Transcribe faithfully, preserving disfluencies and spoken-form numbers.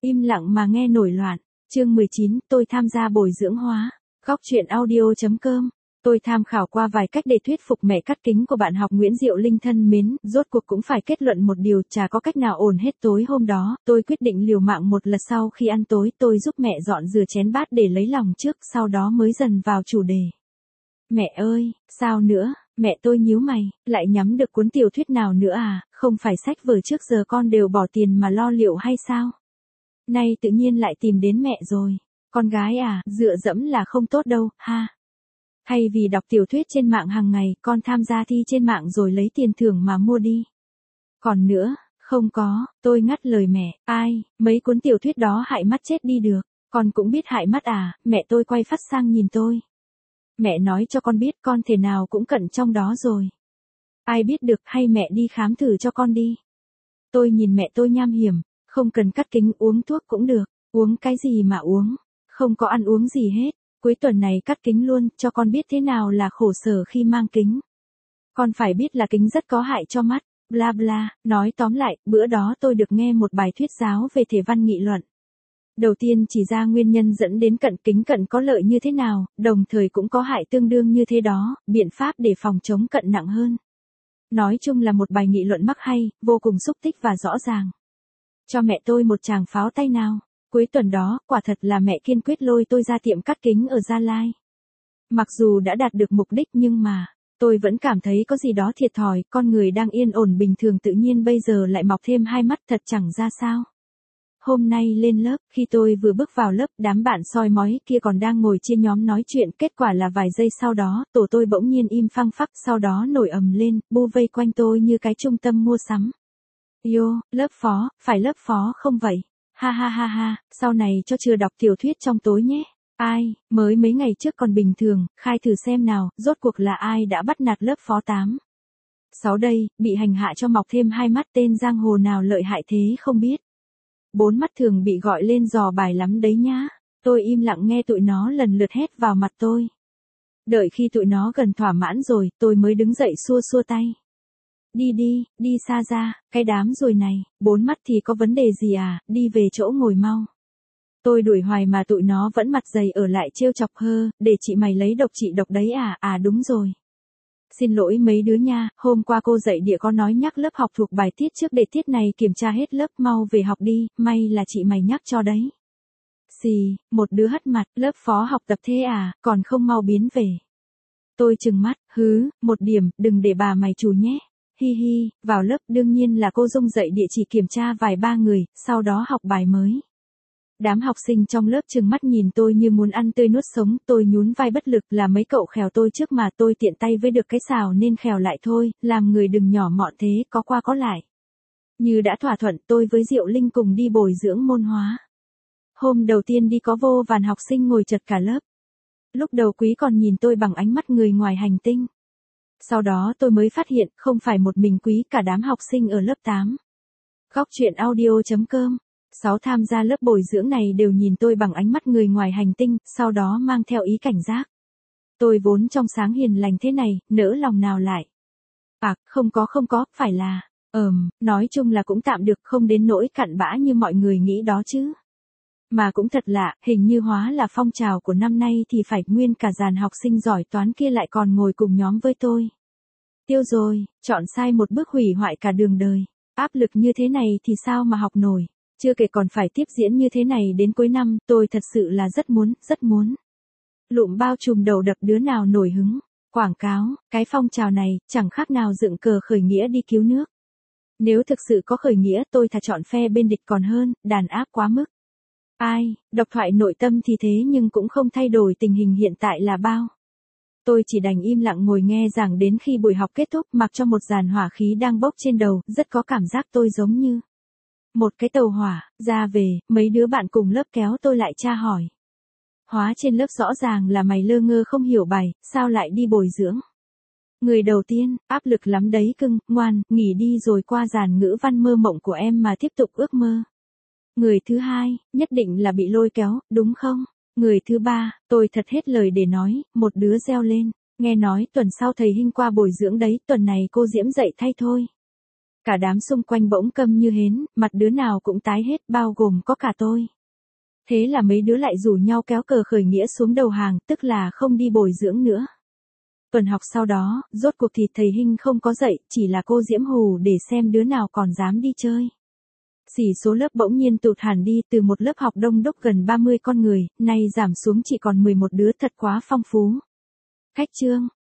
Im lặng mà nghe nổi loạn. Chương mười chín, tôi tham gia bồi dưỡng hóa. Góc truyện audio.com. Tôi tham khảo qua vài cách để thuyết phục mẹ cắt kính của bạn học Nguyễn Diệu Linh thân mến, rốt cuộc cũng phải kết luận một điều, chả có cách nào ổn hết. Tối hôm đó, tôi quyết định liều mạng một lần. Sau khi ăn tối, tôi giúp mẹ dọn rửa chén bát để lấy lòng trước, sau đó mới dần vào chủ đề. Mẹ ơi, sao nữa? Mẹ tôi nhíu mày, lại nhắm được cuốn tiểu thuyết nào nữa à, không phải sách vở trước giờ con đều bỏ tiền mà lo liệu hay sao? Nay tự nhiên lại tìm đến mẹ rồi. Con gái à, dựa dẫm là không tốt đâu, ha. Thay vì đọc tiểu thuyết trên mạng hàng ngày, con tham gia thi trên mạng rồi lấy tiền thưởng mà mua đi. Còn nữa, không có, tôi ngắt lời mẹ, ai, mấy cuốn tiểu thuyết đó hại mắt chết đi được, con cũng biết hại mắt à, mẹ tôi quay phát sang nhìn tôi. Mẹ nói cho con biết con thể nào cũng cận trong đó rồi. Ai biết được, hay mẹ đi khám thử cho con đi. Tôi nhìn mẹ tôi nham hiểm, không cần cắt kính, uống thuốc cũng được, uống cái gì mà uống, không có ăn uống gì hết. Cuối tuần này cắt kính luôn, cho con biết thế nào là khổ sở khi mang kính. Con phải biết là kính rất có hại cho mắt, bla bla, nói tóm lại, bữa đó tôi được nghe một bài thuyết giáo về thể văn nghị luận. Đầu tiên chỉ ra nguyên nhân dẫn đến cận kính cận có lợi như thế nào, đồng thời cũng có hại tương đương như thế đó, biện pháp để phòng chống cận nặng hơn. Nói chung là một bài nghị luận mắc hay, vô cùng xúc tích và rõ ràng. Cho mẹ tôi một tràng pháo tay nào. Cuối tuần đó, quả thật là mẹ kiên quyết lôi tôi ra tiệm cắt kính ở Gia Lai. Mặc dù đã đạt được mục đích nhưng mà, tôi vẫn cảm thấy có gì đó thiệt thòi, con người đang yên ổn bình thường tự nhiên bây giờ lại mọc thêm hai mắt, thật chẳng ra sao. Hôm nay lên lớp, khi tôi vừa bước vào lớp, đám bạn soi mói kia còn đang ngồi chia nhóm nói chuyện, kết quả là vài giây sau đó, tổ tôi bỗng nhiên im phăng phắc, sau đó nổi ầm lên, bu vây quanh tôi như cái trung tâm mua sắm. Yo, lớp phó, phải lớp phó không vậy? Ha ha ha ha, sau này cho chưa đọc tiểu thuyết trong tối nhé. Ai, mới mấy ngày trước còn bình thường, khai thử xem nào, rốt cuộc là ai đã bắt nạt lớp phó tám. Sáu đây, bị hành hạ cho mọc thêm hai mắt, tên giang hồ nào lợi hại thế không biết. Bốn mắt thường bị gọi lên dò bài lắm đấy nhá. Tôi im lặng nghe tụi nó lần lượt hét vào mặt tôi. Đợi khi tụi nó gần thỏa mãn rồi, tôi mới đứng dậy xua xua tay. Đi đi, đi xa ra, cái đám rồi này, bốn mắt thì có vấn đề gì à, đi về chỗ ngồi mau. Tôi đuổi hoài mà tụi nó vẫn mặt dày ở lại trêu chọc hơ, để chị mày lấy độc chị độc đấy à, à đúng rồi. Xin lỗi mấy đứa nha, hôm qua cô dạy địa có nói nhắc lớp học thuộc bài tiết trước để tiết này kiểm tra hết lớp, mau về học đi, may là chị mày nhắc cho đấy. Xì, một đứa hất mặt, lớp phó học tập thế à, còn không mau biến về. Tôi trừng mắt, hứ, một điểm, đừng để bà mày chù nhé. Hi hi, vào lớp đương nhiên là cô Dung dạy địa chỉ kiểm tra vài ba người, sau đó học bài mới. Đám học sinh trong lớp trừng mắt nhìn tôi như muốn ăn tươi nuốt sống, tôi nhún vai bất lực, là mấy cậu khèo tôi trước mà tôi tiện tay với được cái xào nên khèo lại thôi, làm người đừng nhỏ mọn thế, có qua có lại. Như đã thỏa thuận, tôi với Diệu Linh cùng đi bồi dưỡng môn hóa. Hôm đầu tiên đi có vô vàn học sinh ngồi chật cả lớp. Lúc đầu Quý còn nhìn tôi bằng ánh mắt người ngoài hành tinh. Sau đó tôi mới phát hiện, không phải một mình Quý, cả đám học sinh ở lớp tám. Góc truyện audio.com. Sáu tham gia lớp bồi dưỡng này đều nhìn tôi bằng ánh mắt người ngoài hành tinh, sau đó mang theo ý cảnh giác. Tôi vốn trong sáng hiền lành thế này, nỡ lòng nào lại. À, không có không có, phải là, ờm, nói chung là cũng tạm được, không đến nỗi cặn bã như mọi người nghĩ đó chứ. Mà cũng thật lạ, hình như hóa là phong trào của năm nay thì phải nguyên cả dàn học sinh giỏi toán kia lại còn ngồi cùng nhóm với tôi. Tiêu rồi, chọn sai một bước hủy hoại cả đường đời. Áp lực như thế này thì sao mà học nổi. Chưa kể còn phải tiếp diễn như thế này đến cuối năm, tôi thật sự là rất muốn, rất muốn. Lụm bao trùm đầu đập đứa nào nổi hứng. Quảng cáo, cái phong trào này, chẳng khác nào dựng cờ khởi nghĩa đi cứu nước. Nếu thực sự có khởi nghĩa tôi thà chọn phe bên địch còn hơn, đàn áp quá mức. Ai, độc thoại nội tâm thì thế nhưng cũng không thay đổi tình hình hiện tại là bao. Tôi chỉ đành im lặng ngồi nghe giảng đến khi buổi học kết thúc, mặc cho một dàn hỏa khí đang bốc trên đầu, rất có cảm giác tôi giống như một cái tàu hỏa. Ra về, mấy đứa bạn cùng lớp kéo tôi lại tra hỏi. Hóa trên lớp rõ ràng là mày lơ ngơ không hiểu bài, sao lại đi bồi dưỡng? Người đầu tiên, áp lực lắm đấy cưng, ngoan, nghỉ đi rồi qua dàn ngữ văn mơ mộng của em mà tiếp tục ước mơ. Người thứ hai, nhất định là bị lôi kéo, đúng không? Người thứ ba, tôi thật hết lời để nói, một đứa reo lên, nghe nói tuần sau thầy Hinh qua bồi dưỡng đấy, tuần này cô Diễm dạy thay thôi. Cả đám xung quanh bỗng câm như hến, mặt đứa nào cũng tái hết, bao gồm có cả tôi. Thế là mấy đứa lại rủ nhau kéo cờ khởi nghĩa xuống đầu hàng, tức là không đi bồi dưỡng nữa. Tuần học sau đó, rốt cuộc thì thầy Hinh không có dạy, chỉ là cô Diễm hù để xem đứa nào còn dám đi chơi. Xỉ số lớp bỗng nhiên tụt hẳn đi, từ một lớp học đông đúc gần ba mươi con người, nay giảm xuống chỉ còn mười một đứa, thật quá phong phú. Khách trương,